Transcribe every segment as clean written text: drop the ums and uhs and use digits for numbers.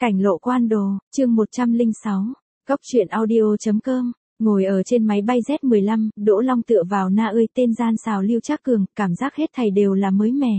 Cảnh lộ quan đồ, chương 106. Góc truyện audio.com. Ngồi ở trên máy bay Z15, Đỗ Long tựa vào na ơi tên gian xào Lưu Trác Cường, cảm giác hết thảy đều là mới mẻ.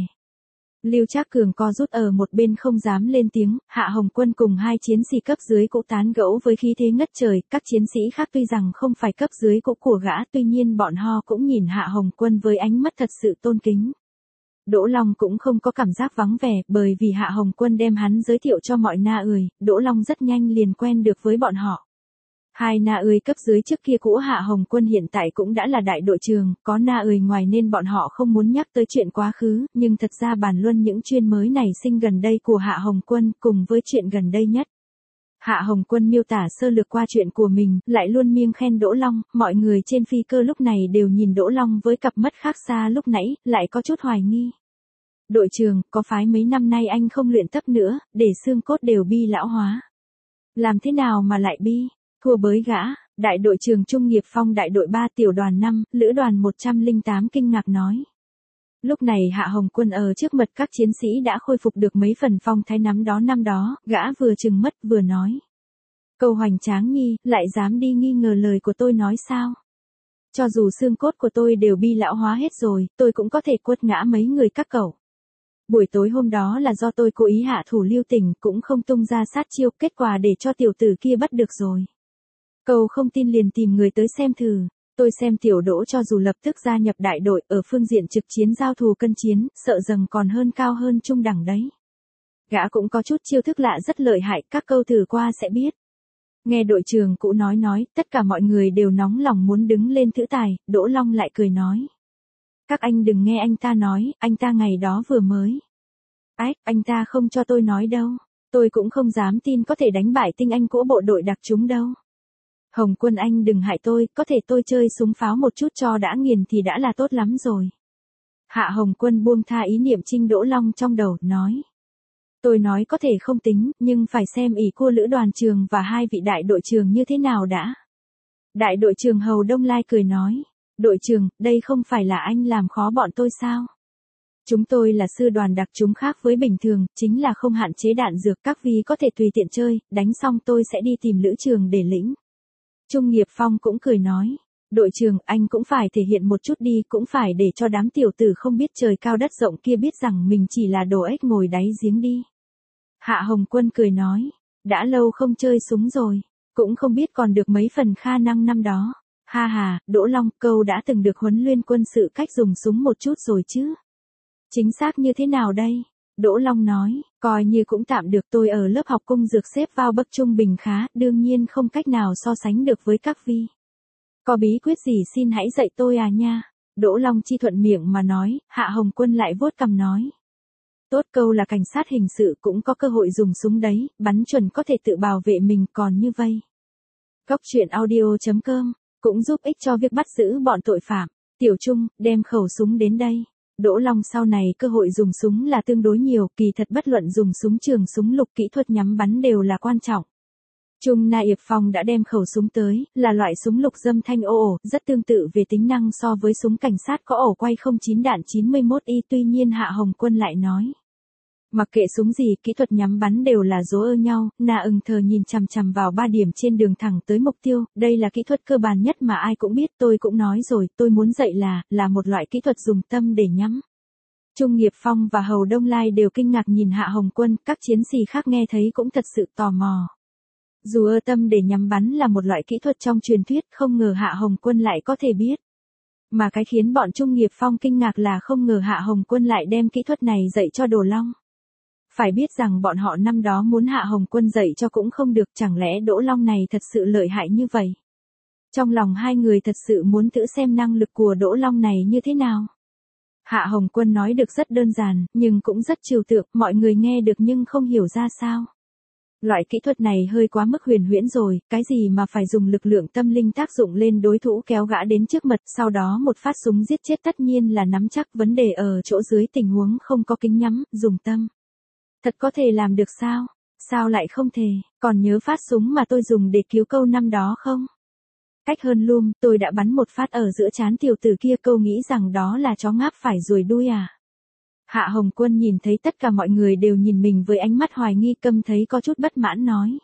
Lưu Trác Cường co rút ở một bên không dám lên tiếng, Hạ Hồng Quân cùng hai chiến sĩ cấp dưới cũng tán gẫu với khí thế ngất trời, các chiến sĩ khác tuy rằng không phải cấp dưới cũng của gã, tuy nhiên bọn họ cũng nhìn Hạ Hồng Quân với ánh mắt thật sự tôn kính. Đỗ Long cũng không có cảm giác vắng vẻ, bởi vì Hạ Hồng Quân đem hắn giới thiệu cho mọi na ơi, Đỗ Long rất nhanh liền quen được với bọn họ. Hai na ơi cấp dưới trước kia cũ Hạ Hồng Quân hiện tại cũng đã là đại đội trưởng, có na ơi ngoài nên bọn họ không muốn nhắc tới chuyện quá khứ, nhưng thật ra bàn luận những chuyên mới nảy sinh gần đây của Hạ Hồng Quân cùng với chuyện gần đây nhất. Hạ Hồng Quân miêu tả sơ lược qua chuyện của mình, lại luôn miêng khen Đỗ Long, mọi người trên phi cơ lúc này đều nhìn Đỗ Long với cặp mắt khác xa lúc nãy, lại có chút hoài nghi. Đội trưởng, có phải mấy năm nay anh không luyện tập nữa, để xương cốt đều bi lão hóa? Làm thế nào mà lại bi? Thua bới gã, đại đội trưởng Trung Nghiệp Phong đại đội 3 tiểu đoàn 5, lữ đoàn 108 kinh ngạc nói. Lúc này Hạ Hồng Quân ở trước mặt các chiến sĩ đã khôi phục được mấy phần phong thái năm đó, gã vừa chừng mắt vừa nói. Câu hoành tráng nhi, lại dám đi nghi ngờ lời của tôi nói sao? Cho dù xương cốt của tôi đều bi lão hóa hết rồi, tôi cũng có thể quất ngã mấy người các cậu. Buổi tối hôm đó là do tôi cố ý hạ thủ lưu tình, cũng không tung ra sát chiêu, kết quả để cho tiểu tử kia bắt được rồi. Cậu không tin liền tìm người tới xem thử. Tôi xem tiểu Đỗ cho dù lập tức gia nhập đại đội, ở phương diện trực chiến giao thù cân chiến, sợ rằng còn hơn cao hơn trung đẳng đấy. Gã cũng có chút chiêu thức lạ rất lợi hại, các câu thử qua sẽ biết. Nghe đội trưởng cũ nói, tất cả mọi người đều nóng lòng muốn đứng lên thử tài, Đỗ Long lại cười nói. Các anh đừng nghe anh ta nói, anh ta ngày đó vừa mới. Ách, anh ta không cho tôi nói đâu, tôi cũng không dám tin có thể đánh bại tinh anh của bộ đội đặc chủng đâu. Hồng Quân anh đừng hại tôi, có thể tôi chơi súng pháo một chút cho đã nghiền thì đã là tốt lắm rồi. Hạ Hồng Quân buông tha ý niệm trinh Đỗ Long trong đầu, nói. Tôi nói có thể không tính, nhưng phải xem ý của lữ đoàn trường và hai vị đại đội trưởng như thế nào đã. Đại đội trưởng Hầu Đông Lai cười nói. Đội trưởng, đây không phải là anh làm khó bọn tôi sao? Chúng tôi là sư đoàn đặc chủng khác với bình thường, chính là không hạn chế đạn dược, các vị có thể tùy tiện chơi, đánh xong tôi sẽ đi tìm lữ trường để lĩnh. Trung Nghiệp Phong cũng cười nói, đội trưởng, anh cũng phải thể hiện một chút đi, cũng phải để cho đám tiểu tử không biết trời cao đất rộng kia biết rằng mình chỉ là đồ ếch ngồi đáy giếng đi. Hạ Hồng Quân cười nói, đã lâu không chơi súng rồi, cũng không biết còn được mấy phần khả năng năm đó. Ha ha, Đỗ Long, câu đã từng được huấn luyện quân sự cách dùng súng một chút rồi chứ. Chính xác như thế nào đây? Đỗ Long nói, coi như cũng tạm được, tôi ở lớp học cung dược xếp vào bậc trung bình khá, đương nhiên không cách nào so sánh được với các vi. Có bí quyết gì xin hãy dạy tôi à nha. Đỗ Long chi thuận miệng mà nói, Hạ Hồng Quân lại vuốt cằm nói. Tốt, câu là cảnh sát hình sự cũng có cơ hội dùng súng đấy, bắn chuẩn có thể tự bảo vệ mình, còn như vây. Góc truyện audio.com cũng giúp ích cho việc bắt giữ bọn tội phạm. Tiểu Trung, đem khẩu súng đến đây. Đỗ Long sau này cơ hội dùng súng là tương đối nhiều, kỳ thật bất luận dùng súng trường súng lục kỹ thuật nhắm bắn đều là quan trọng. Trung Na Yệp Phong đã đem khẩu súng tới, là loại súng lục dâm thanh ồ, rất tương tự về tính năng so với súng cảnh sát có ổ quay 09 đạn 91 y, tuy nhiên Hạ Hồng Quân lại nói. Mặc kệ súng gì, kỹ thuật nhắm bắn đều là dỗ ơ nhau, Na ưng thờ nhìn chằm chằm vào 3 điểm trên đường thẳng tới mục tiêu, đây là kỹ thuật cơ bản nhất mà ai cũng biết, tôi cũng nói rồi, tôi muốn dạy là một loại kỹ thuật dùng tâm để nhắm. Trung Nghiệp Phong và Hầu Đông Lai đều kinh ngạc nhìn Hạ Hồng Quân, các chiến sĩ khác nghe thấy cũng thật sự tò mò. Dù ơ tâm để nhắm bắn là một loại kỹ thuật trong truyền thuyết, không ngờ Hạ Hồng Quân lại có thể biết. Mà cái khiến bọn Trung Nghiệp Phong kinh ngạc là không ngờ Hạ Hồng Quân lại đem kỹ thuật này dạy cho Đồ Long. Phải biết rằng bọn họ năm đó muốn Hạ Hồng Quân dạy cho cũng không được, chẳng lẽ Đỗ Long này thật sự lợi hại như vậy? Trong lòng hai người thật sự muốn thử xem năng lực của Đỗ Long này như thế nào. Hạ Hồng Quân nói được rất đơn giản, nhưng cũng rất trừu tượng, mọi người nghe được nhưng không hiểu ra sao. Loại kỹ thuật này hơi quá mức huyền huyễn rồi, cái gì mà phải dùng lực lượng tâm linh tác dụng lên đối thủ kéo gã đến trước mặt, sau đó một phát súng giết chết, tất nhiên là nắm chắc, vấn đề ở chỗ dưới tình huống không có kính nhắm, dùng tâm. Thật có thể làm được sao? Sao lại không thể? Còn nhớ phát súng mà tôi dùng để cứu câu năm đó không? Cách hơn luôn, tôi đã bắn một phát ở giữa trán tiểu tử kia, câu nghĩ rằng đó là chó ngáp phải ruồi đuôi à? Hạ Hồng Quân nhìn thấy tất cả mọi người đều nhìn mình với ánh mắt hoài nghi, Câm thấy có chút bất mãn nói.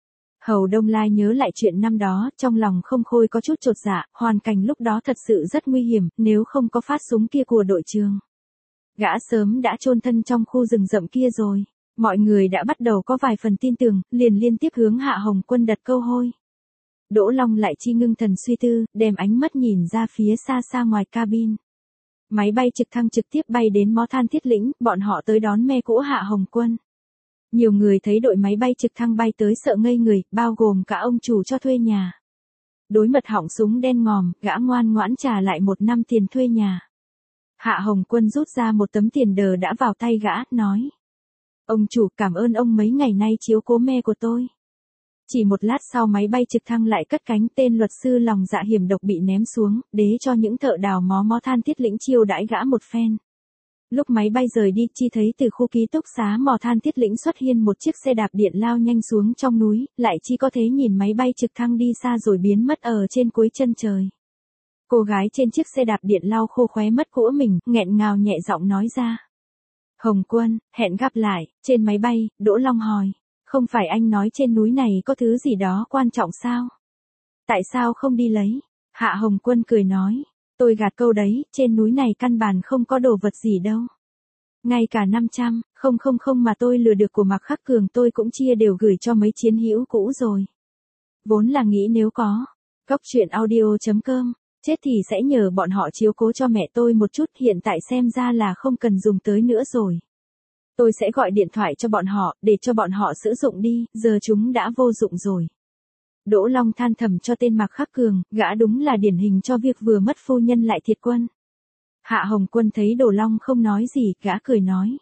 Hầu Đông Lai nhớ lại chuyện năm đó, trong lòng không khôi có chút chột dạ, hoàn cảnh lúc đó thật sự rất nguy hiểm, nếu không có phát súng kia của đội trường. Gã sớm đã chôn thân trong khu rừng rậm kia rồi. Mọi người đã bắt đầu có vài phần tin tưởng, liền liên tiếp hướng Hạ Hồng Quân đặt câu hôi. Đỗ Long lại chi ngưng thần suy tư, đem ánh mắt nhìn ra phía xa xa ngoài cabin. Máy bay trực thăng trực tiếp bay đến mỏ than Thiết Lĩnh, bọn họ tới đón me cũ Hạ Hồng Quân. Nhiều người thấy đội máy bay trực thăng bay tới sợ ngây người, bao gồm cả ông chủ cho thuê nhà. Đối mật họng súng đen ngòm, gã ngoan ngoãn trả lại 1 năm tiền thuê nhà. Hạ Hồng Quân rút ra một tấm tiền đờ đã vào tay gã, nói. Ông chủ, cảm ơn ông mấy ngày nay chiếu cố me của tôi. Chỉ một lát sau máy bay trực thăng lại cất cánh, tên luật sư lòng dạ hiểm độc bị ném xuống, đế cho những thợ đào mỏ than Thiết Lĩnh chiêu đãi gã một phen. Lúc máy bay rời đi, Chi thấy từ khu ký túc xá mỏ than Thiết Lĩnh xuất hiện một chiếc xe đạp điện lao nhanh xuống trong núi, lại Chi có thể nhìn máy bay trực thăng đi xa rồi biến mất ở trên cuối chân trời. Cô gái trên chiếc xe đạp điện lau khô khóe mắt của mình, nghẹn ngào nhẹ giọng nói ra. Hồng Quân, hẹn gặp lại. Trên máy bay, Đỗ Long hỏi. Không phải anh nói trên núi này có thứ gì đó quan trọng sao? Tại sao không đi lấy? Hạ Hồng Quân cười nói. Tôi gạt câu đấy, trên núi này căn bản không có đồ vật gì đâu. Ngay cả 500, không mà tôi lừa được của Mạc Khắc Cường tôi cũng chia đều gửi cho mấy chiến hữu cũ rồi. Vốn là nghĩ nếu có. Cóc truyện audio.com. Chết thì sẽ nhờ bọn họ chiếu cố cho mẹ tôi một chút, hiện tại xem ra là không cần dùng tới nữa rồi. Tôi sẽ gọi điện thoại cho bọn họ, để cho bọn họ sử dụng đi, giờ chúng đã vô dụng rồi. Đỗ Long than thầm cho tên Mạc Khắc Cường, gã đúng là điển hình cho việc vừa mất phu nhân lại thiệt quân. Hạ Hồng Quân thấy Đồ Long không nói gì, gã cười nói.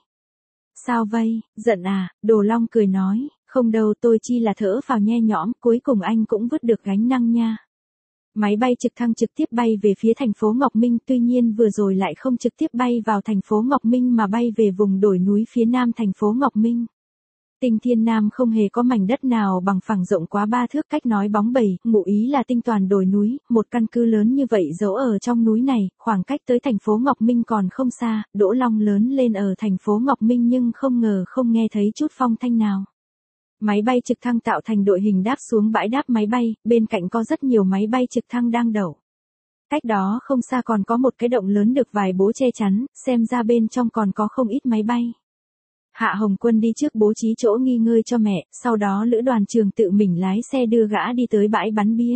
Sao vây, giận à? Đồ Long cười nói, không đâu, tôi chỉ là thở phào nhe nhõm, cuối cùng anh cũng vứt được gánh nặng nha. Máy bay trực thăng trực tiếp bay về phía thành phố Ngọc Minh, tuy nhiên vừa rồi lại không trực tiếp bay vào thành phố Ngọc Minh mà bay về vùng đồi núi phía nam thành phố Ngọc Minh. Tinh Thiên Nam không hề có mảnh đất nào bằng phẳng rộng quá 3 thước, cách nói bóng bẩy, ngụ ý là tinh toàn đồi núi, một căn cứ lớn như vậy giấu ở trong núi này, khoảng cách tới thành phố Ngọc Minh còn không xa. Đỗ Long lớn lên ở thành phố Ngọc Minh nhưng không ngờ không nghe thấy chút phong thanh nào. Máy bay trực thăng tạo thành đội hình đáp xuống bãi đáp máy bay, bên cạnh có rất nhiều máy bay trực thăng đang đậu. Cách đó không xa còn có một cái động lớn được vài bố che chắn, xem ra bên trong còn có không ít máy bay. Hạ Hồng Quân đi trước bố trí chỗ nghỉ ngơi cho mẹ, sau đó Lữ Đoàn Trường tự mình lái xe đưa gã đi tới bãi bắn bia.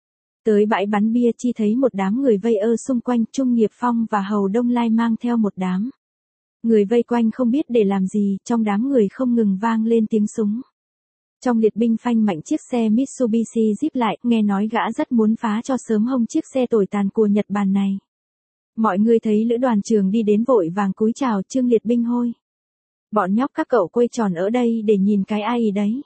Tới bãi bắn bia Chi thấy một đám người vây xung quanh, Trung Nghiệp Phong và Hầu Đông Lai mang theo một đám. Người vây quanh không biết để làm gì, trong đám người không ngừng vang lên tiếng súng. Trong liệt binh phanh mạnh chiếc xe Mitsubishi Jeep lại, nghe nói gã rất muốn phá cho sớm hông chiếc xe tồi tàn của Nhật Bản này. Mọi người thấy Lữ Đoàn Trường đi đến vội vàng cúi chào, Trương liệt binh hôi. Bọn nhóc các cậu quây tròn ở đây để nhìn cái ai đấy.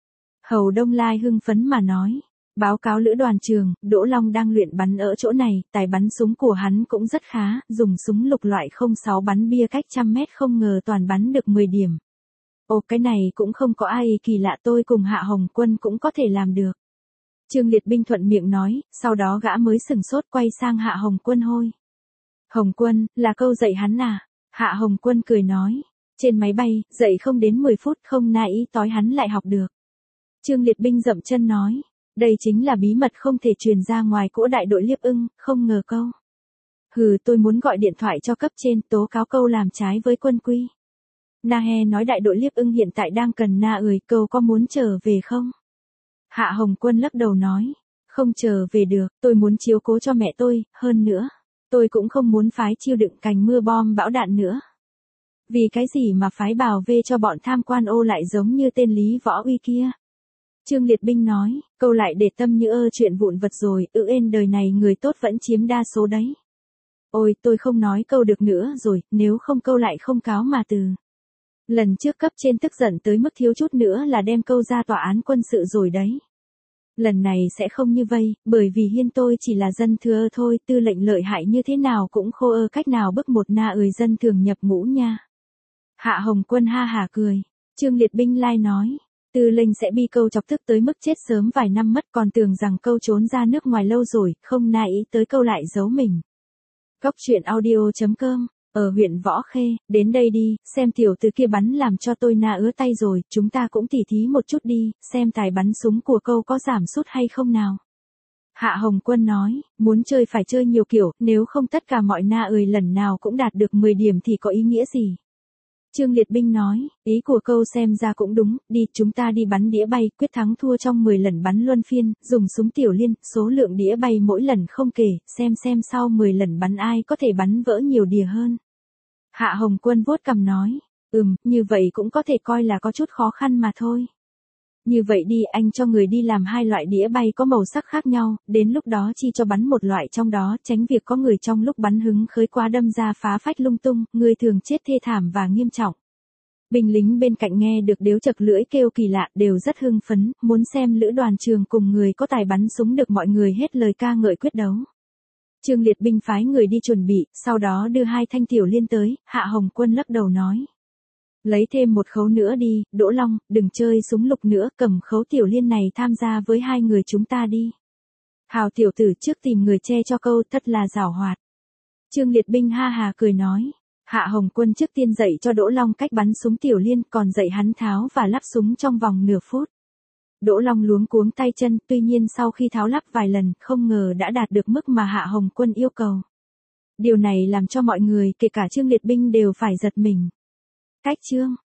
Hầu Đông Lai hưng phấn mà nói. Báo cáo Lữ Đoàn Trường, Đỗ Long đang luyện bắn ở chỗ này, tài bắn súng của hắn cũng rất khá, dùng súng lục loại 06 bắn bia cách 100 mét không ngờ toàn bắn được 10 điểm. Ồ, cái này cũng không có ai kỳ lạ, tôi cùng Hạ Hồng Quân cũng có thể làm được. Trương liệt binh thuận miệng nói, sau đó gã mới sừng sốt quay sang Hạ Hồng Quân hôi. Hồng Quân, là câu dạy hắn à? Hạ Hồng Quân cười nói, trên máy bay, dạy không đến 10 phút không na ý tối hắn lại học được. Trương liệt binh dậm chân nói, đây chính là bí mật không thể truyền ra ngoài của đại đội Liếp Ưng, không ngờ câu. Hừ, tôi muốn gọi điện thoại cho cấp trên tố cáo câu làm trái với quân quy. Nahe nói đại đội Liếp Ưng hiện tại đang cần Na ơi, câu có muốn trở về không? Hạ Hồng Quân lắc đầu nói, không trở về được, tôi muốn chiếu cố cho mẹ tôi, hơn nữa, tôi cũng không muốn phái chiêu đựng cành mưa bom bão đạn nữa. Vì cái gì mà phái bảo vệ cho bọn tham quan ô lại giống như tên Lý Võ Uy kia? Trương liệt binh nói, câu lại để tâm như chuyện vụn vật rồi, đời này người tốt vẫn chiếm đa số đấy. Ôi, tôi không nói câu được nữa rồi, nếu không câu lại không cáo mà từ. Lần trước cấp trên tức giận tới mức thiếu chút nữa là đem câu ra tòa án quân sự rồi đấy. Lần này sẽ không như vậy, bởi vì hiên tôi chỉ là dân thừa thôi, tư lệnh lợi hại như thế nào cũng khô cách nào bức một Na ơi dân thường nhập ngũ nha. Hạ Hồng Quân ha hả cười. Trương liệt binh lai nói, tư lệnh sẽ bị câu chọc tức tới mức chết sớm vài năm mất, còn tưởng rằng câu trốn ra nước ngoài lâu rồi, không na ý tới câu lại giấu mình. Cóc truyện audio.com Ở huyện Võ Khê, đến đây đi, xem tiểu tử kia bắn làm cho tôi na ứa tay rồi, chúng ta cũng tỉ thí một chút đi, xem tài bắn súng của câu có giảm sút hay không nào. Hạ Hồng Quân nói, muốn chơi phải chơi nhiều kiểu, nếu không tất cả mọi na ơi lần nào cũng đạt được 10 điểm thì có ý nghĩa gì. Trương Liệt Binh nói, ý của câu xem ra cũng đúng, đi, chúng ta đi bắn đĩa bay, quyết thắng thua trong 10 lần bắn luân phiên, dùng súng tiểu liên, số lượng đĩa bay mỗi lần không kể, xem sau 10 lần bắn ai có thể bắn vỡ nhiều đĩa hơn. Hạ Hồng Quân vuốt cằm nói, như vậy cũng có thể coi là có chút khó khăn mà thôi. Như vậy đi, anh cho người đi làm 2 loại đĩa bay có màu sắc khác nhau, đến lúc đó chi cho bắn một loại trong đó, tránh việc có người trong lúc bắn hứng khới quá đâm ra phá phách lung tung, người thường chết thê thảm và nghiêm trọng. Binh lính bên cạnh nghe được điếu chật lưỡi kêu kỳ lạ, đều rất hưng phấn, muốn xem lữ đoàn trường cùng người có tài bắn súng được mọi người hết lời ca ngợi quyết đấu. Trương Liệt Binh phái người đi chuẩn bị, sau đó đưa 2 thanh tiểu liên tới, Hạ Hồng Quân lắc đầu nói. Lấy thêm một khấu nữa đi, Đỗ Long, đừng chơi súng lục nữa, cầm khấu tiểu liên này tham gia với 2 người chúng ta đi. Hào tiểu tử trước tìm người che cho câu, thật là giảo hoạt. Trương Liệt Binh ha hà cười nói. Hạ Hồng Quân trước tiên dạy cho Đỗ Long cách bắn súng tiểu liên, còn dạy hắn tháo và lắp súng trong vòng nửa phút. Đỗ Long luống cuống tay chân, tuy nhiên sau khi tháo lắp vài lần, không ngờ đã đạt được mức mà Hạ Hồng Quân yêu cầu. Điều này làm cho mọi người, kể cả Trương Liệt Binh đều phải giật mình. Cách chương